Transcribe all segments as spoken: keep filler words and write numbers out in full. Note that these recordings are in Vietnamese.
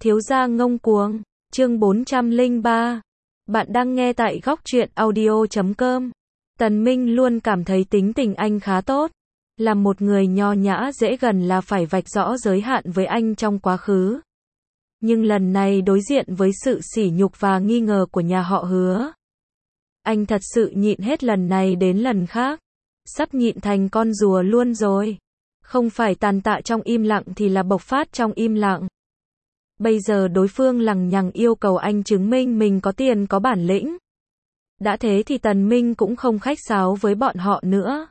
Thiếu gia ngông cuồng, chương bốn trăm lẻ ba. Bạn đang nghe tại góc truyện audio chấm com. Tần Minh luôn cảm thấy tính tình anh khá tốt. Là một người nho nhã dễ gần là phải vạch rõ giới hạn với anh trong quá khứ. Nhưng lần này đối diện với sự sỉ nhục và nghi ngờ của nhà họ Hứa. Anh thật sự nhịn hết lần này đến lần khác. Sắp nhịn thành con rùa luôn rồi. Không phải tàn tạ trong im lặng thì là bộc phát trong im lặng. Bây giờ đối phương lằng nhằng yêu cầu anh chứng minh mình có tiền có bản lĩnh. Đã thế thì Tần Minh cũng không khách sáo với bọn họ nữa.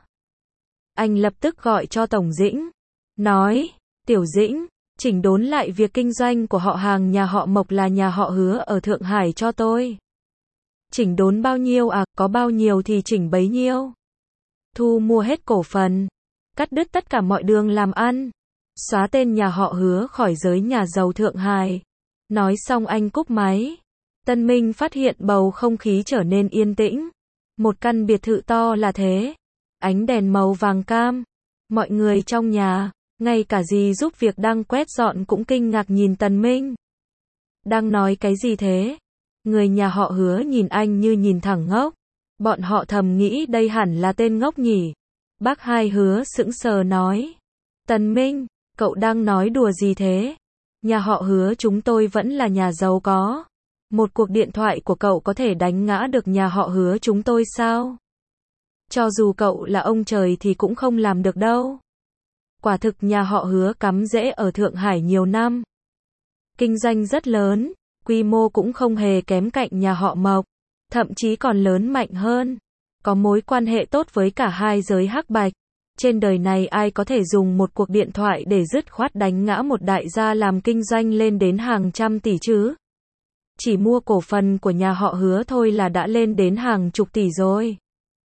Anh lập tức gọi cho Tổng Dĩnh. Nói, Tiểu Dĩnh, chỉnh đốn lại việc kinh doanh của họ hàng nhà họ Mộc là nhà họ Hứa ở Thượng Hải cho tôi. Chỉnh đốn bao nhiêu à, có bao nhiêu thì chỉnh bấy nhiêu. Thu mua hết cổ phần. Cắt đứt tất cả mọi đường làm ăn. Xóa tên nhà họ Hứa khỏi giới nhà giàu Thượng Hải. Nói xong anh cúp máy. Tân Minh phát hiện bầu không khí trở nên yên tĩnh. Một căn biệt thự to là thế. Ánh đèn màu vàng cam. Mọi người trong nhà, ngay cả dì giúp việc đang quét dọn cũng kinh ngạc nhìn Tần Minh. Đang nói cái gì thế? Người nhà họ Hứa nhìn anh như nhìn thằng ngốc. Bọn họ thầm nghĩ đây hẳn là tên ngốc nhỉ. Bác hai Hứa sững sờ nói. Tần Minh, cậu đang nói đùa gì thế? Nhà họ Hứa chúng tôi vẫn là nhà giàu có. Một cuộc điện thoại của cậu có thể đánh ngã được nhà họ Hứa chúng tôi sao? Cho dù cậu là ông trời thì cũng không làm được đâu. Quả thực nhà họ Hứa cắm rễ ở Thượng Hải nhiều năm. Kinh doanh rất lớn, quy mô cũng không hề kém cạnh nhà họ Mộc, thậm chí còn lớn mạnh hơn. Có mối quan hệ tốt với cả hai giới hắc bạch. Trên đời này ai có thể dùng một cuộc điện thoại để dứt khoát đánh ngã một đại gia làm kinh doanh lên đến hàng trăm tỷ chứ? Chỉ mua cổ phần của nhà họ Hứa thôi là đã lên đến hàng chục tỷ rồi.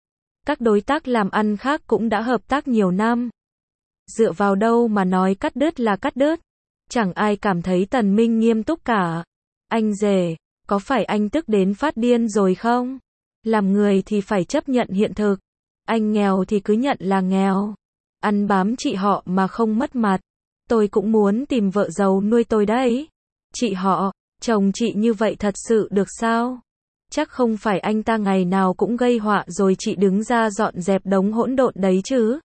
Các đối tác làm ăn khác cũng đã hợp tác nhiều năm. Dựa vào đâu mà nói cắt đứt là cắt đứt? Chẳng ai cảm thấy Tần Minh nghiêm túc cả. Anh rể, có phải anh tức đến phát điên rồi không? Làm người thì phải chấp nhận hiện thực. Anh nghèo thì cứ nhận là nghèo. Ăn bám chị họ mà không mất mặt. Tôi cũng muốn tìm vợ giàu nuôi tôi đấy. Chị họ, chồng chị như vậy thật sự được sao? Chắc không phải anh ta ngày nào cũng gây họa rồi chị đứng ra dọn dẹp đống hỗn độn đấy chứ?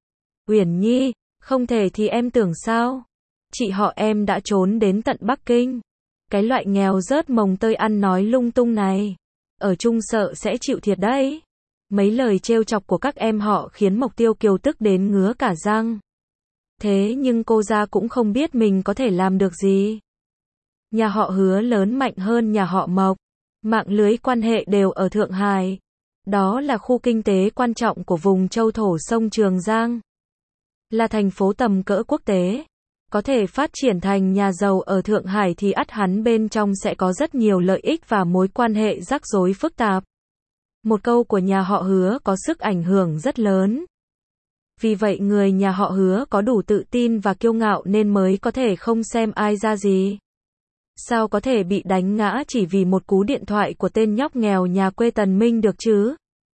Uyển Nhi, không thể thì em tưởng sao? Chị họ em đã trốn đến tận Bắc Kinh. Cái loại nghèo rớt mồng tơi ăn nói lung tung này. Ở chung sợ sẽ chịu thiệt đấy. Mấy lời trêu chọc của các em họ khiến Mộc Tiêu Kiều tức đến ngứa cả răng. Thế nhưng cô ra cũng không biết mình có thể làm được gì. Nhà họ Hứa lớn mạnh hơn nhà họ Mộc. Mạng lưới quan hệ đều ở Thượng Hải. Đó là khu kinh tế quan trọng của vùng châu thổ sông Trường Giang. Là thành phố tầm cỡ quốc tế. Có thể phát triển thành nhà giàu ở Thượng Hải thì ắt hẳn bên trong sẽ có rất nhiều lợi ích và mối quan hệ rắc rối phức tạp. Một câu của nhà họ Hứa có sức ảnh hưởng rất lớn. Vì vậy người nhà họ Hứa có đủ tự tin và kiêu ngạo nên mới có thể không xem ai ra gì. Sao có thể bị đánh ngã chỉ vì một cú điện thoại của tên nhóc nghèo nhà quê Tần Minh được chứ?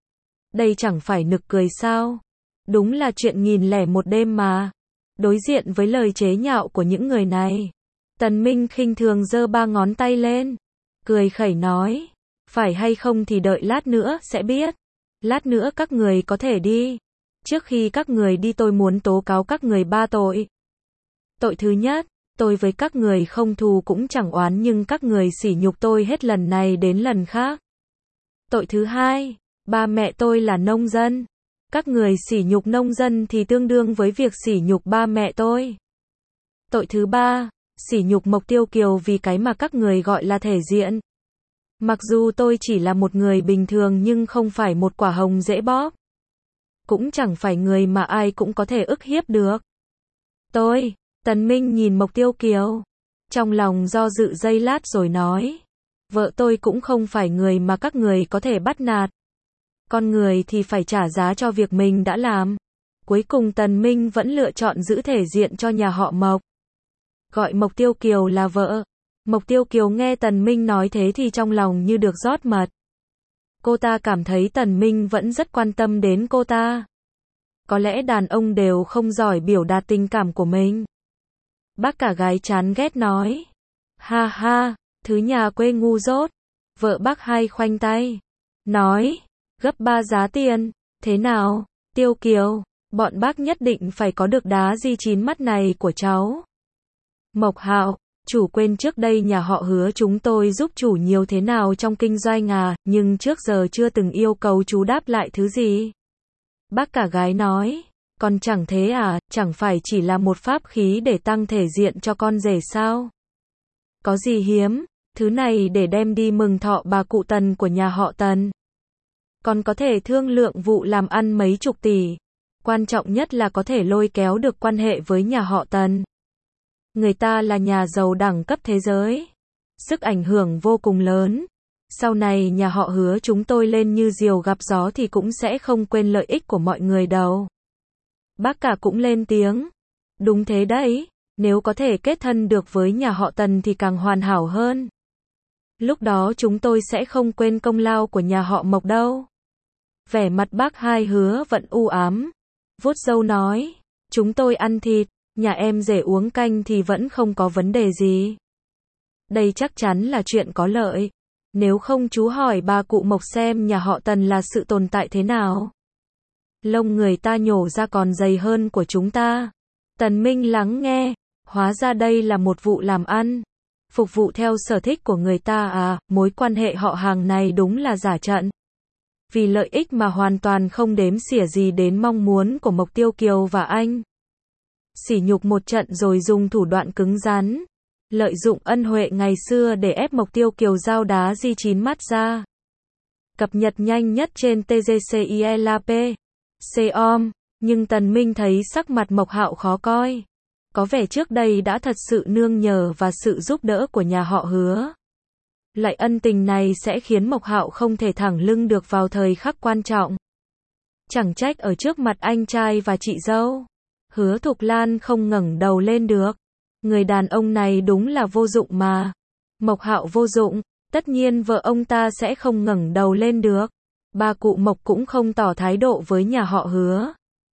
Đây chẳng phải nực cười sao? Đúng là chuyện nghìn lẻ một đêm mà. Đối diện với lời chế nhạo của những người này, Tần Minh khinh thường giơ ba ngón tay lên, cười khẩy nói, phải hay không thì đợi lát nữa sẽ biết. Lát nữa các người có thể đi. Trước khi các người đi tôi muốn tố cáo các người ba tội. Tội thứ nhất, tôi với các người không thù cũng chẳng oán nhưng các người sỉ nhục tôi hết lần này đến lần khác. Tội thứ hai, ba mẹ tôi là nông dân. Các người sỉ nhục nông dân thì tương đương với việc sỉ nhục ba mẹ tôi. Tội thứ ba, sỉ nhục Mộc Tiêu Kiều vì cái mà các người gọi là thể diện. Mặc dù tôi chỉ là một người bình thường nhưng không phải một quả hồng dễ bóp. Cũng chẳng phải người mà ai cũng có thể ức hiếp được. Tôi, Tần Minh nhìn Mộc Tiêu Kiều. Trong lòng do dự giây lát rồi nói. Vợ tôi cũng không phải người mà các người có thể bắt nạt. Con người thì phải trả giá cho việc mình đã làm. Cuối cùng Tần Minh vẫn lựa chọn giữ thể diện cho nhà họ Mộc. Gọi Mộc Tiêu Kiều là vợ. Mộc Tiêu Kiều nghe Tần Minh nói thế thì trong lòng như được rót mật. Cô ta cảm thấy Tần Minh vẫn rất quan tâm đến cô ta. Có lẽ đàn ông đều không giỏi biểu đạt tình cảm của mình. Bác cả gái chán ghét nói. Ha ha, thứ nhà quê ngu dốt. Vợ bác Hai khoanh tay. Nói, gấp ba giá tiền. Thế nào, Tiêu Kiều, bọn bác nhất định phải có được đá di chín mắt này của cháu. Mộc Hạo, chủ quên trước đây nhà họ Hứa chúng tôi giúp chủ nhiều thế nào trong kinh doanh à, nhưng trước giờ chưa từng yêu cầu chú đáp lại thứ gì. Bác cả gái nói, còn chẳng thế à, chẳng phải chỉ là một pháp khí để tăng thể diện cho con rể sao? Có gì hiếm, thứ này để đem đi mừng thọ bà cụ Tần của nhà họ Tần. Còn có thể thương lượng vụ làm ăn mấy chục tỷ. Quan trọng nhất là có thể lôi kéo được quan hệ với nhà họ Tần. Người ta là nhà giàu đẳng cấp thế giới. Sức ảnh hưởng vô cùng lớn. Sau này nhà họ Hứa chúng tôi lên như diều gặp gió thì cũng sẽ không quên lợi ích của mọi người đâu. Bác cả cũng lên tiếng. Đúng thế đấy, nếu có thể kết thân được với nhà họ Tần thì càng hoàn hảo hơn. Lúc đó chúng tôi sẽ không quên công lao của nhà họ Mộc đâu. Vẻ mặt bác Hai Hứa vẫn u ám. Vuốt râu nói, chúng tôi ăn thịt, nhà em rể uống canh thì vẫn không có vấn đề gì. Đây chắc chắn là chuyện có lợi. Nếu không chú hỏi bà cụ Mộc xem nhà họ Tần là sự tồn tại thế nào. Lông người ta nhổ ra còn dày hơn của chúng ta. Tần Minh lắng nghe, hóa ra đây là một vụ làm ăn. Phục vụ theo sở thích của người ta à, mối quan hệ họ hàng này đúng là giả trận. Vì lợi ích mà hoàn toàn không đếm xỉa gì đến mong muốn của Mộc Tiêu Kiều và anh. Sỉ nhục một trận rồi dùng thủ đoạn cứng rắn. Lợi dụng ân huệ ngày xưa để ép Mộc Tiêu Kiều giao đá di chín mắt ra. Cập nhật nhanh nhất trên tê giê xê i lờ pê. Com, nhưng Tần Minh thấy sắc mặt Mộc Hạo khó coi. Có vẻ trước đây đã thật sự nương nhờ và sự giúp đỡ của nhà họ Hứa. Lại ân tình này sẽ khiến Mộc Hạo không thể thẳng lưng được vào thời khắc quan trọng. Chẳng trách ở trước mặt anh trai và chị dâu, Hứa Thục Lan không ngẩng đầu lên được. Người đàn ông này đúng là vô dụng mà. Mộc Hạo vô dụng, tất nhiên vợ ông ta sẽ không ngẩng đầu lên được. Bà cụ Mộc cũng không tỏ thái độ với nhà họ Hứa.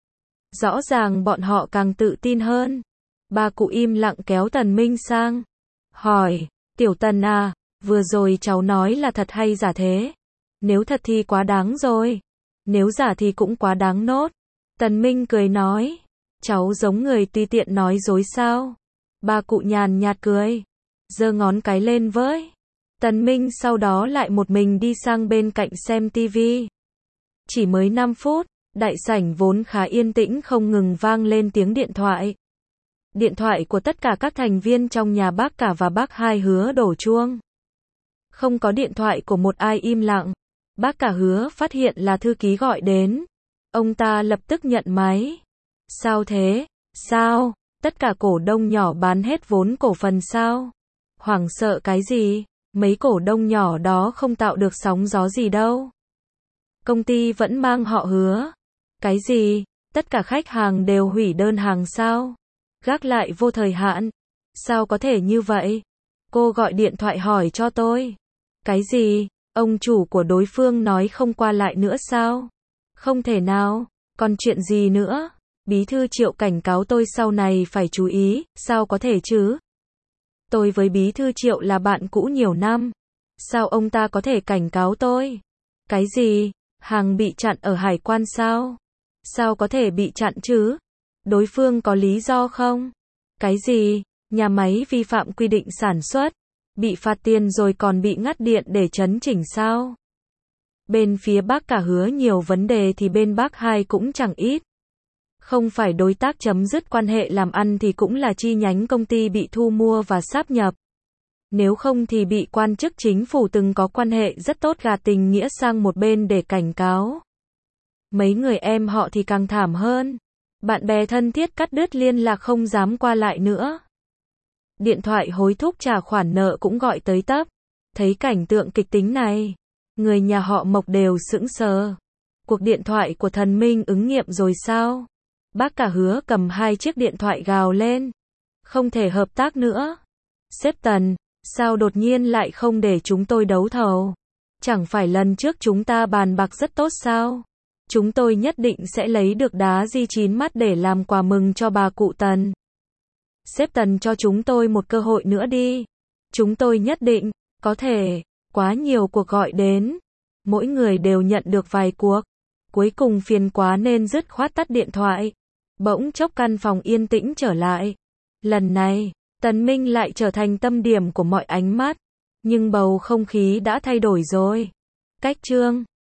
Rõ ràng bọn họ càng tự tin hơn. Bà cụ im lặng kéo Tần Minh sang. Hỏi, Tiểu Tần à, vừa rồi cháu nói là thật hay giả thế? Nếu thật thì quá đáng rồi. Nếu giả thì cũng quá đáng nốt. Tần Minh cười nói, cháu giống người tùy tiện nói dối sao? Bà cụ nhàn nhạt cười, giơ ngón cái lên với. Tần Minh sau đó lại một mình đi sang bên cạnh xem tivi. Chỉ mới năm phút, đại sảnh vốn khá yên tĩnh không ngừng vang lên tiếng điện thoại. Điện thoại của tất cả các thành viên trong nhà bác cả và bác Hai Hứa đổ chuông. Không có điện thoại của một ai im lặng. Bác cả Hứa phát hiện là thư ký gọi đến. Ông ta lập tức nhận máy. Sao thế? Sao? Tất cả cổ đông nhỏ bán hết vốn cổ phần sao? Hoảng sợ cái gì? Mấy cổ đông nhỏ đó không tạo được sóng gió gì đâu. Công ty vẫn mang họ Hứa. Cái gì? Tất cả khách hàng đều hủy đơn hàng sao? Gác lại vô thời hạn. Sao có thể như vậy? Cô gọi điện thoại hỏi cho tôi. Cái gì? Ông chủ của đối phương nói không qua lại nữa sao? Không thể nào. Còn chuyện gì nữa? Bí thư Triệu cảnh cáo tôi sau này phải chú ý, sao có thể chứ? Tôi với bí thư Triệu là bạn cũ nhiều năm. Sao ông ta có thể cảnh cáo tôi? Cái gì? Hàng bị chặn ở hải quan sao? Sao có thể bị chặn chứ? Đối phương có lý do không? Cái gì? Nhà máy vi phạm quy định sản xuất, bị phạt tiền rồi còn bị ngắt điện để chấn chỉnh sao? Bên phía bác cả Hứa nhiều vấn đề thì bên bác Hai cũng chẳng ít. Không phải đối tác chấm dứt quan hệ làm ăn thì cũng là chi nhánh công ty bị thu mua và sáp nhập. Nếu không thì bị quan chức chính phủ từng có quan hệ rất tốt gạt tình nghĩa sang một bên để cảnh cáo. Mấy người em họ thì càng thảm hơn. Bạn bè thân thiết cắt đứt liên lạc không dám qua lại nữa. Điện thoại hối thúc trả khoản nợ cũng gọi tới tấp. Thấy cảnh tượng kịch tính này, người nhà họ Mộc đều sững sờ. Cuộc điện thoại của thần Minh ứng nghiệm rồi sao? Bác cả Hứa cầm hai chiếc điện thoại gào lên. Không thể hợp tác nữa. Sếp Tần, sao đột nhiên lại không để chúng tôi đấu thầu? Chẳng phải lần trước chúng ta bàn bạc rất tốt sao? Chúng tôi nhất định sẽ lấy được đá di chín mắt để làm quà mừng cho bà cụ Tần. Sếp Tần cho chúng tôi một cơ hội nữa đi. Chúng tôi nhất định, có thể, quá nhiều cuộc gọi đến. Mỗi người đều nhận được vài cuộc. Cuối cùng phiền quá nên dứt khoát tắt điện thoại. Bỗng chốc căn phòng yên tĩnh trở lại. Lần này, Tần Minh lại trở thành tâm điểm của mọi ánh mắt. Nhưng bầu không khí đã thay đổi rồi. Cách chương